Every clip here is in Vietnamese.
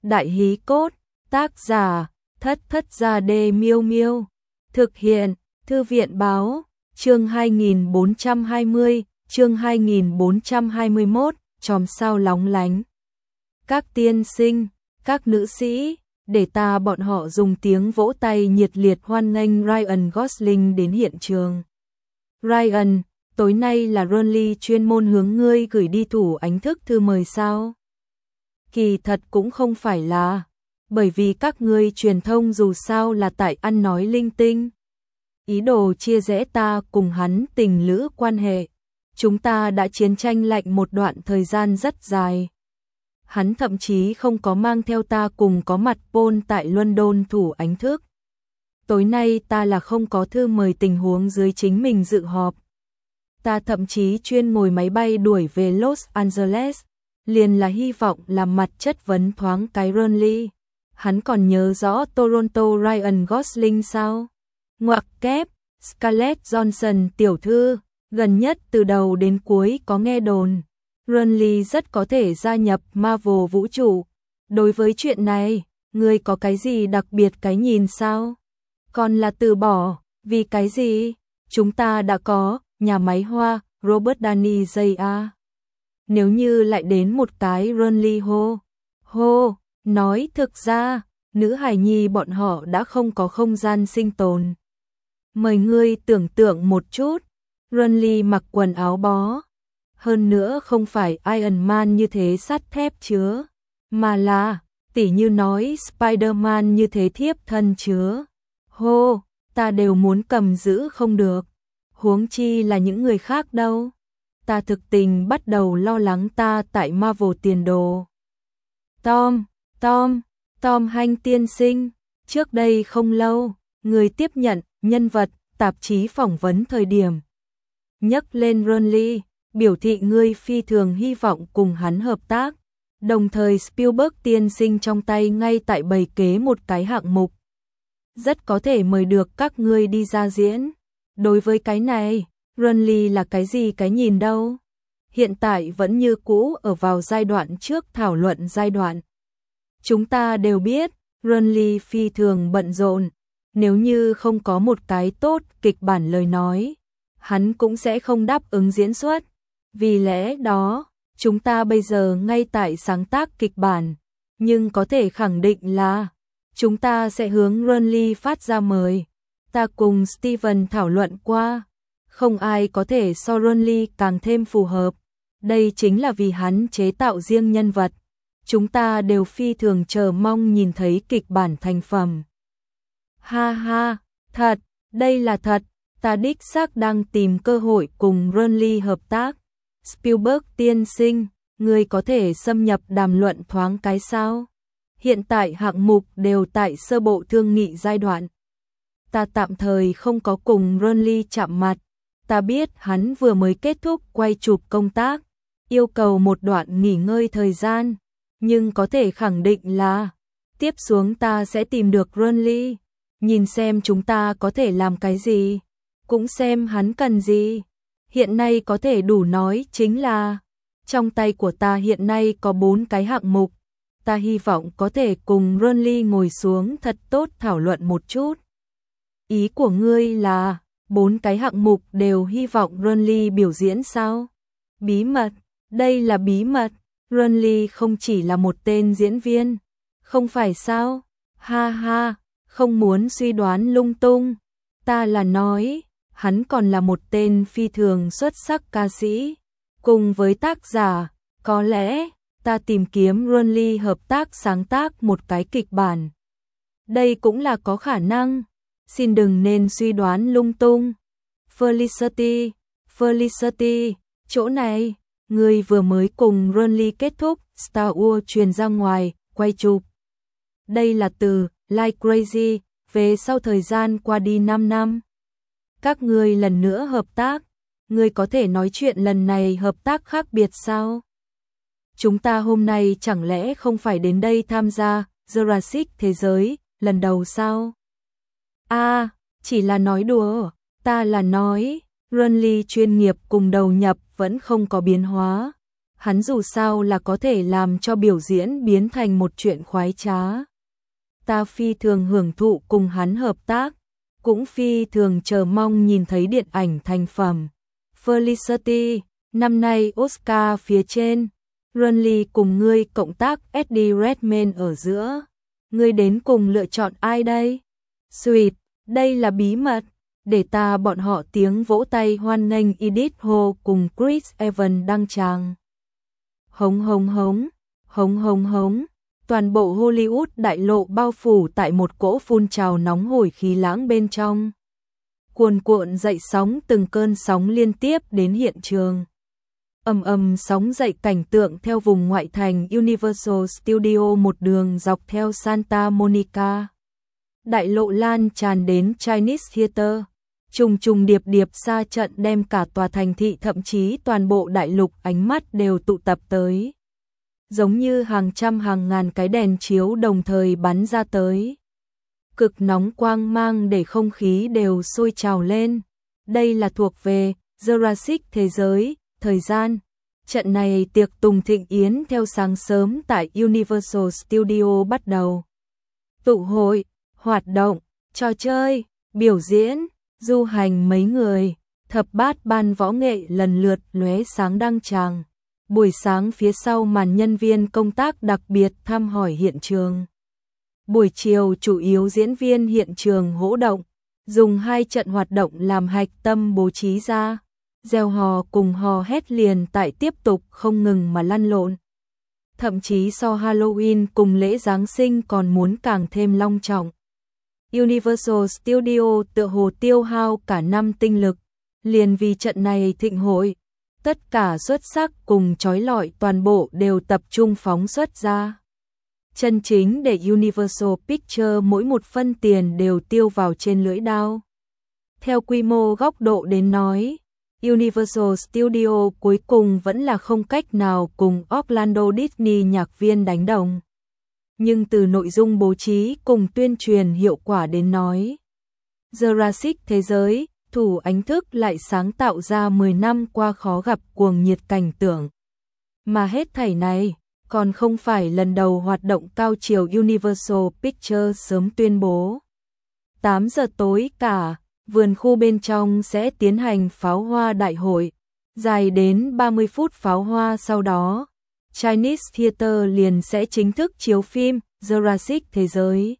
Đại hí cốt, tác giả, Thất Thất Gia Đê Miêu Miêu. Thực hiện, Thư viện báo, chương 2420, chương 2421, chòm sao lóng lánh. Các tiên sinh, các nữ sĩ, để ta bọn họ dùng tiếng vỗ tay nhiệt liệt hoan nghênh Ryan Gosling đến hiện trường. Ryan, tối nay là Ronly chuyên môn hướng ngươi gửi đi thủ ánh thức thư mời sao? Kỳ thật cũng không phải là, bởi vì các ngươi truyền thông dù sao là tại ăn nói linh tinh. Ý đồ chia rẽ ta cùng hắn tình lữ quan hệ. Chúng ta đã chiến tranh lạnh một đoạn thời gian rất dài. Hắn thậm chí không có mang theo ta cùng có mặt Paul tại London thủ ánh thức. Tối nay ta là không có thư mời tình huống dưới chính mình dự họp. Ta thậm chí chuyên ngồi máy bay đuổi về Los Angeles, liền là hy vọng làm mặt chất vấn thoáng cái Ronly. Hắn còn nhớ rõ Toronto Ryan Gosling sao? Ngoặc kép, Scarlett Johansson tiểu thư, gần nhất từ đầu đến cuối có nghe đồn. Ronly rất có thể gia nhập Marvel vũ trụ. Đối với chuyện này, ngươi có cái gì đặc biệt cái nhìn sao? Còn là từ bỏ, vì cái gì? Chúng ta đã có nhà máy hoa, Robert Downey Jr. Nếu như lại đến một cái Ronly hô, nói thực ra, nữ hài nhi bọn họ đã không có không gian sinh tồn. Mời ngươi tưởng tượng một chút, Ronly mặc quần áo bó. Hơn nữa không phải Iron Man như thế sắt thép chứa, mà là, tỉ như nói Spider-Man như thế thiếp thân chứa. Hô, ta đều muốn cầm giữ không được. Huống chi là những người khác đâu. Ta thực tình bắt đầu lo lắng ta tại Marvel tiền đồ. Tom Hanks tiên sinh, trước đây không lâu, người tiếp nhận nhân vật tạp chí phỏng vấn thời điểm. Nhắc lên Ronly, biểu thị ngươi phi thường hy vọng cùng hắn hợp tác. Đồng thời Spielberg tiên sinh trong tay ngay tại bày kế một cái hạng mục. Rất có thể mời được các ngươi đi ra diễn. Đối với cái này, Ronly là cái gì cái nhìn đâu? Hiện tại vẫn như cũ ở vào giai đoạn trước thảo luận giai đoạn. Chúng ta đều biết, Ronly phi thường bận rộn. Nếu như không có một cái tốt kịch bản lời nói, hắn cũng sẽ không đáp ứng diễn xuất. Vì lẽ đó, chúng ta bây giờ ngay tại sáng tác kịch bản, nhưng có thể khẳng định là chúng ta sẽ hướng Ronly phát ra mời. Ta cùng Steven thảo luận qua, không ai có thể so Ronly càng thêm phù hợp. Đây chính là vì hắn chế tạo riêng nhân vật. Chúng ta đều phi thường chờ mong nhìn thấy kịch bản thành phẩm. Ha ha, thật, đây là thật, ta đích xác đang tìm cơ hội cùng Ronly hợp tác. Spielberg tiên sinh, người có thể xâm nhập đàm luận thoáng cái sao? Hiện tại hạng mục đều tại sơ bộ thương nghị giai đoạn. Ta tạm thời không có cùng Ronly chạm mặt. Ta biết hắn vừa mới kết thúc quay chụp công tác, yêu cầu một đoạn nghỉ ngơi thời gian, nhưng có thể khẳng định là tiếp xuống ta sẽ tìm được Ronly, nhìn xem chúng ta có thể làm cái gì, cũng xem hắn cần gì. Hiện nay có thể đủ nói chính là trong tay của ta hiện nay có 4 cái hạng mục. Ta hy vọng có thể cùng Ronly ngồi xuống thật tốt thảo luận một chút. Ý của ngươi là 4 cái hạng mục đều hy vọng Ronly biểu diễn sao? Bí mật, đây là bí mật. Ronly không chỉ là một tên diễn viên, không phải sao? Ha ha, không muốn suy đoán lung tung. Ta là nói, hắn còn là một tên phi thường xuất sắc ca sĩ. Cùng với tác giả, có lẽ ta tìm kiếm Ronly hợp tác sáng tác một cái kịch bản. Đây cũng là có khả năng. Xin đừng nên suy đoán lung tung. Felicity, chỗ này, người vừa mới cùng Ronly kết thúc Star Wars truyền ra ngoài, quay chụp. Đây là từ Like Crazy, về sau thời gian qua đi 5 năm. Các người lần nữa hợp tác, người có thể nói chuyện lần này hợp tác khác biệt sao? Chúng ta hôm nay chẳng lẽ không phải đến đây tham gia Jurassic thế giới lần đầu sao? Chỉ là nói đùa, ta là nói, Ronly chuyên nghiệp cùng đầu nhập vẫn không có biến hóa. hắn dù sao là có thể làm cho biểu diễn biến thành một chuyện khoái trá. Ta phi thường hưởng thụ cùng hắn hợp tác, cũng phi thường chờ mong nhìn thấy điện ảnh thành phẩm. Felicity, năm nay Oscar phía trên, Ronly cùng ngươi cộng tác Eddie Redmayne ở giữa. Ngươi đến cùng lựa chọn ai đây? Sweet, đây là bí mật, để ta bọn họ tiếng vỗ tay hoan nghênh Edith Ho cùng Chris Evans đăng tràng. Hống hống hống, hống hống hống, toàn bộ Hollywood đại lộ bao phủ tại một cỗ phun trào nóng hổi khí lãng bên trong. Cuồn cuộn dậy sóng, từng cơn sóng liên tiếp đến hiện trường. Ầm ầm sóng dậy cảnh tượng theo vùng ngoại thành Universal Studio một đường dọc theo Santa Monica. Đại lộ lan tràn đến Chinese Theater, trùng trùng điệp điệp xa trận đem cả tòa thành thị thậm chí toàn bộ đại lục ánh mắt đều tụ tập tới. Giống như hàng trăm hàng ngàn cái đèn chiếu đồng thời bắn ra tới. Cực nóng quang mang để không khí đều sôi trào lên. Đây là thuộc về Jurassic thế giới, thời gian. Trận này tiệc tùng thịnh yến theo sáng sớm tại Universal Studio bắt đầu. Tụ hội, hoạt động, trò chơi, biểu diễn, du hành mấy người, thập bát ban võ nghệ lần lượt lóe sáng đăng tràng. Buổi sáng phía sau màn nhân viên công tác đặc biệt thăm hỏi hiện trường. Buổi chiều chủ yếu diễn viên hiện trường hỗ động, dùng 2 trận hoạt động làm hạch tâm bố trí ra. Reo hò cùng hò hét liền tại tiếp tục không ngừng mà lăn lộn. Thậm chí so Halloween cùng lễ Giáng sinh còn muốn càng thêm long trọng. Universal Studio tựa hồ tiêu hao cả năm tinh lực, liền vì trận này thịnh hội. Tất cả xuất sắc cùng chói lọi toàn bộ đều tập trung phóng xuất ra. Chân chính để Universal Pictures mỗi một phân tiền đều tiêu vào trên lưỡi dao. Theo quy mô góc độ đến nói, Universal Studio cuối cùng vẫn là không cách nào cùng Orlando Disney nhạc viên đánh đồng. Nhưng từ nội dung bố trí cùng tuyên truyền hiệu quả đến nói, Jurassic thế giới, thủ ánh thức lại sáng tạo ra 10 năm qua khó gặp cuồng nhiệt cảnh tượng. Mà hết thảy này, còn không phải lần đầu hoạt động cao chiều Universal Pictures sớm tuyên bố. 8 giờ tối cả, vườn khu bên trong sẽ tiến hành pháo hoa đại hội, dài đến 30 phút pháo hoa sau đó. Chinese Theater liền sẽ chính thức chiếu phim Jurassic thế giới.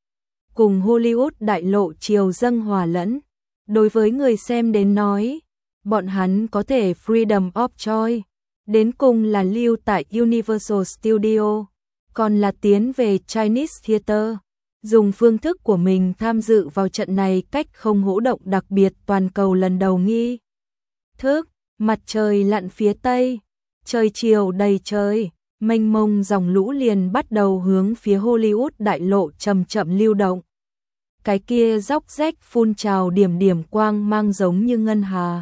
Cùng Hollywood đại lộ chiều dâng hòa lẫn. Đối với người xem đến nói, bọn hắn có thể freedom of choice, đến cùng là lưu tại Universal Studio, còn là tiến về Chinese Theater, dùng phương thức của mình tham dự vào trận này cách không hỗ động đặc biệt toàn cầu lần đầu nghi. Thức, mặt trời lặn phía tây, trời chiều đầy trời, mênh mông dòng lũ liền bắt đầu hướng phía Hollywood đại lộ chậm chậm lưu động. Cái kia róc rách phun trào điểm điểm quang mang giống như ngân hà.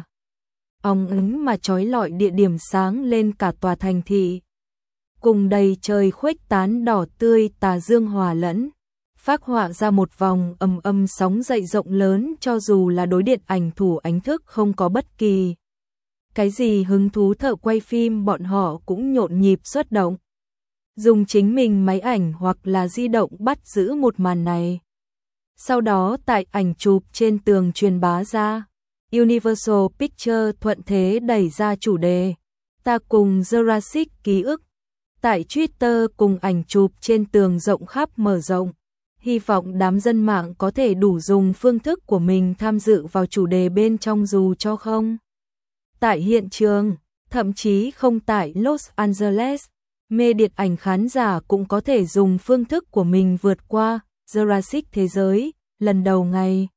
Óng ánh mà chói lọi địa điểm sáng lên cả tòa thành thị. Cùng đầy trời khuếch tán đỏ tươi tà dương hòa lẫn, phác họa ra một vòng ầm ầm sóng dậy rộng lớn cho dù là đối điện ảnh thủ ánh thức không có bất kỳ. Cái gì hứng thú thợ quay phim bọn họ cũng nhộn nhịp xuất động. Dùng chính mình máy ảnh hoặc là di động bắt giữ một màn này. Sau đó tại ảnh chụp trên tường truyền bá ra, Universal Pictures thuận thế đẩy ra chủ đề, ta cùng Jurassic ký ức. Tại Twitter cùng ảnh chụp trên tường rộng khắp mở rộng, hy vọng đám dân mạng có thể đủ dùng phương thức của mình tham dự vào chủ đề bên trong dù cho không. Tại hiện trường, thậm chí không tại Los Angeles, mê điện ảnh khán giả cũng có thể dùng phương thức của mình vượt qua Jurassic thế giới, lần đầu ngày.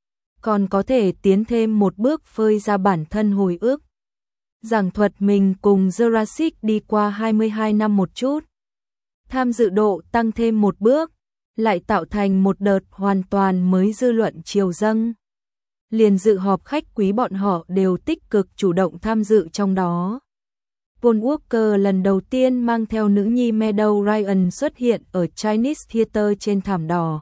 Còn có thể tiến thêm một bước phơi ra bản thân hồi ức. Giảng thuật mình cùng Jurassic đi qua 22 năm một chút. Tham dự độ tăng thêm một bước, lại tạo thành một đợt hoàn toàn mới dư luận chiều dâng. Liền dự họp khách quý bọn họ đều tích cực chủ động tham dự trong đó. Paul Walker lần đầu tiên mang theo nữ nhi Meadow Ryan xuất hiện ở Chinese Theater trên thảm đỏ.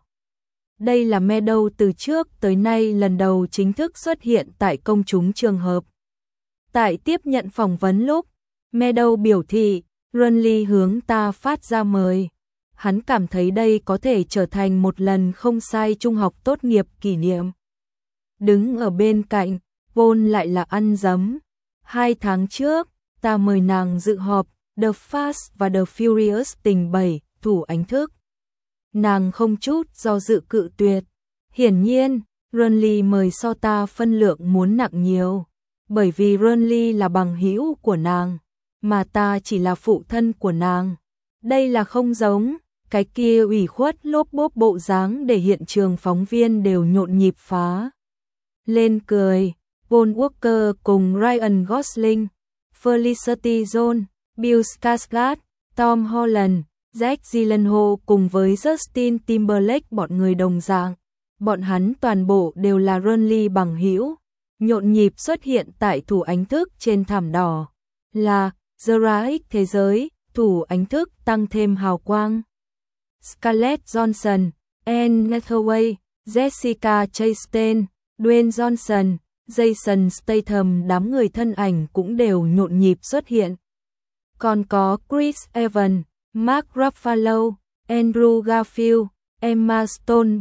Đây là Meadow từ trước tới nay lần đầu chính thức xuất hiện tại công chúng trường hợp. Tại tiếp nhận phỏng vấn lúc, Meadow biểu thị, Renly hướng ta phát ra mời. Hắn cảm thấy đây có thể trở thành một lần không sai trung học tốt nghiệp kỷ niệm. Đứng ở bên cạnh, Paul lại là ăn dấm. 2 tháng trước, ta mời nàng dự họp The Fast và The Furious tình 7, thủ ánh thức. Nàng không chút do dự cự tuyệt. Hiển nhiên, Renly mời so ta phân lượng muốn nặng nhiều. Bởi vì Renly là bằng hữu của nàng, mà ta chỉ là phụ thân của nàng. Đây là không giống, cái kia ủy khuất lốp bốp bộ dáng để hiện trường phóng viên đều nhộn nhịp phá lên cười. Paul Walker cùng Ryan Gosling, Felicity Jones, Bill Skarsgård, Tom Holland, Jake Gyllenhaal cùng với Justin Timberlake bọn người đồng dạng. Bọn hắn toàn bộ đều là Renly bằng hữu, nhộn nhịp xuất hiện tại thủ ánh thức trên thảm đỏ. Là Jurassic thế giới, thủ ánh thức tăng thêm hào quang. Scarlett Johansson, Anne Hathaway, Jessica Chastain, Dwayne Johnson, Jason Statham, đám người thân ảnh cũng đều nhộn nhịp xuất hiện. Còn có Chris Evans, Mark Ruffalo, Andrew Garfield, Emma Stone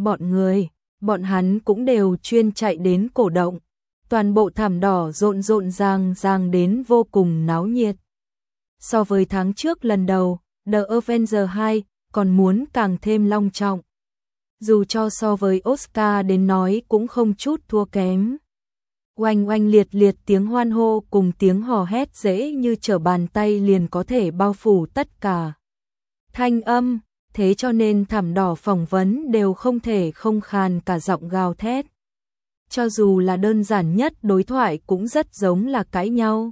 bọn hắn cũng đều chuyên chạy đến cổ động. Toàn bộ thảm đỏ rộn ràng đến vô cùng náo nhiệt. So với tháng trước lần đầu, The Avengers 2 còn muốn càng thêm long trọng. Dù cho so với Oscar đến nói cũng không chút thua kém. Oanh oanh liệt liệt tiếng hoan hô cùng tiếng hò hét dễ như trở bàn tay liền có thể bao phủ tất cả thanh âm, thế cho nên thảm đỏ phỏng vấn đều không thể không khàn cả giọng gào thét. Cho dù là đơn giản nhất đối thoại cũng rất giống là cãi nhau.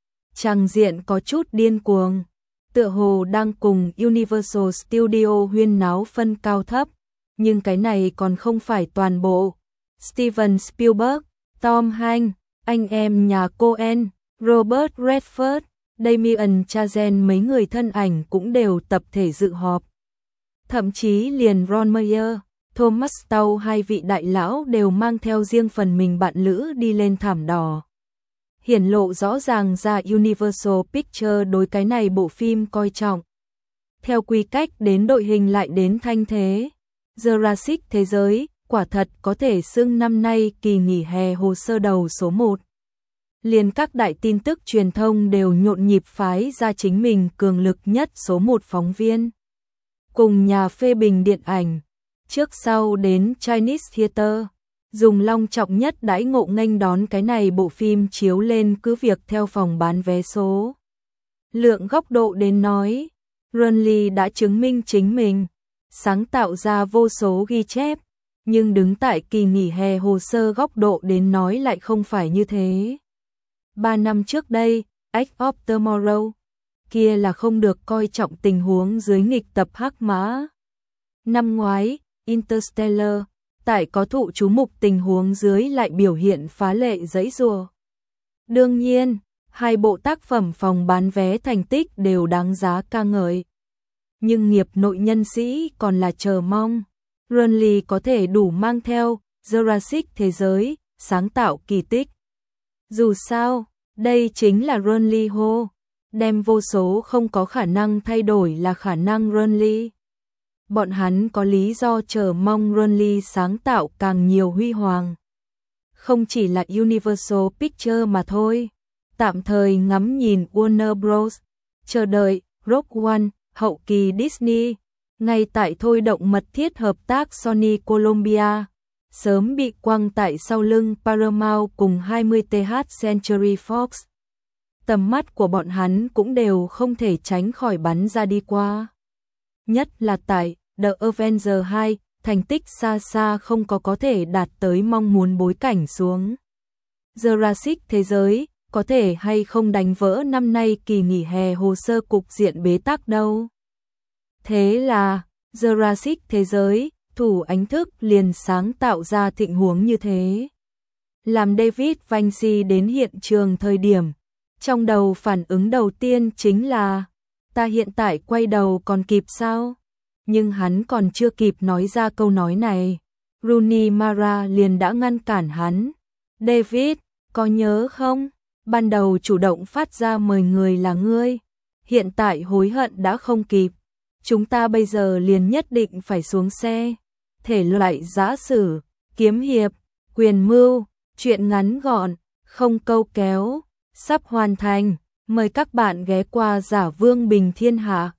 Tràng diện có chút điên cuồng, tựa hồ đang cùng Universal Studio huyên náo phân cao thấp, nhưng cái này còn không phải toàn bộ. Steven Spielberg, Tom Hanks, anh em nhà Coen, Robert Redford, Damien Chazelle mấy người thân ảnh cũng đều tập thể dự họp. Thậm chí liền Ron Meyer, Thomas Tau, hai vị đại lão đều mang theo riêng phần mình bạn lữ đi lên thảm đỏ. Hiển lộ rõ ràng ra Universal Pictures đối cái này bộ phim coi trọng. Theo quy cách đến đội hình lại đến thanh thế, Jurassic thế giới quả thật có thể xưng năm nay kỳ nghỉ hè hồ sơ đầu số 1. Liền các đại tin tức truyền thông đều nhộn nhịp phái ra chính mình cường lực nhất số 1 phóng viên. Cùng nhà phê bình điện ảnh, trước sau đến Chinese Theater, dùng long trọng nhất đãi ngộ nghênh đón cái này bộ phim chiếu lên, cứ việc theo phòng bán vé số. Lượng góc độ đến nói, Renly đã chứng minh chính mình, sáng tạo ra vô số ghi chép, nhưng đứng tại kỳ nghỉ hè hồ sơ góc độ đến nói lại không phải như thế. 3 năm trước đây, Edge of Tomorrow, kia là không được coi trọng tình huống dưới nghịch tập hắc mã. Năm ngoái, Interstellar, tại có thụ chú mục tình huống dưới lại biểu hiện phá lệ giãy giụa. Đương nhiên, hai bộ tác phẩm phòng bán vé thành tích đều đáng giá ca ngợi. Nhưng nghiệp nội nhân sĩ còn là chờ mong Renly có thể đủ mang theo Jurassic thế giới, sáng tạo kỳ tích. Dù sao, đây chính là Renly Ho, đem vô số không có khả năng thay đổi là khả năng Renly. Bọn hắn có lý do chờ mong Renly sáng tạo càng nhiều huy hoàng. Không chỉ là Universal Pictures mà thôi. Tạm thời ngắm nhìn Warner Bros, chờ đợi Rogue One, hậu kỳ Disney, ngay tại thôi động mật thiết hợp tác Sony Columbia, sớm bị quăng tại sau lưng Paramount cùng 20th Century Fox. Tầm mắt của bọn hắn cũng đều không thể tránh khỏi bắn ra đi qua. Nhất là tại The Avengers 2, thành tích xa xa không có thể đạt tới mong muốn bối cảnh xuống. Jurassic thế giới, có thể hay không đánh vỡ năm nay kỳ nghỉ hè hồ sơ cục diện bế tắc đâu. Thế là, Jurassic thế giới, thủ ánh thức liền sáng tạo ra tình huống như thế. Làm David Vinci đến hiện trường thời điểm, trong đầu phản ứng đầu tiên chính là, ta hiện tại quay đầu còn kịp sao? Nhưng hắn còn chưa kịp nói ra câu nói này, Rooney Mara liền đã ngăn cản hắn. David, có nhớ không? ban đầu chủ động phát ra mời người là ngươi, hiện tại hối hận đã không kịp. Chúng ta bây giờ liền nhất định phải xuống xe. Thể loại giã sử, kiếm hiệp, quyền mưu, truyện ngắn gọn, không câu kéo, sắp hoàn thành. Mời các bạn ghé qua Giả Vương Bình Thiên Hạ.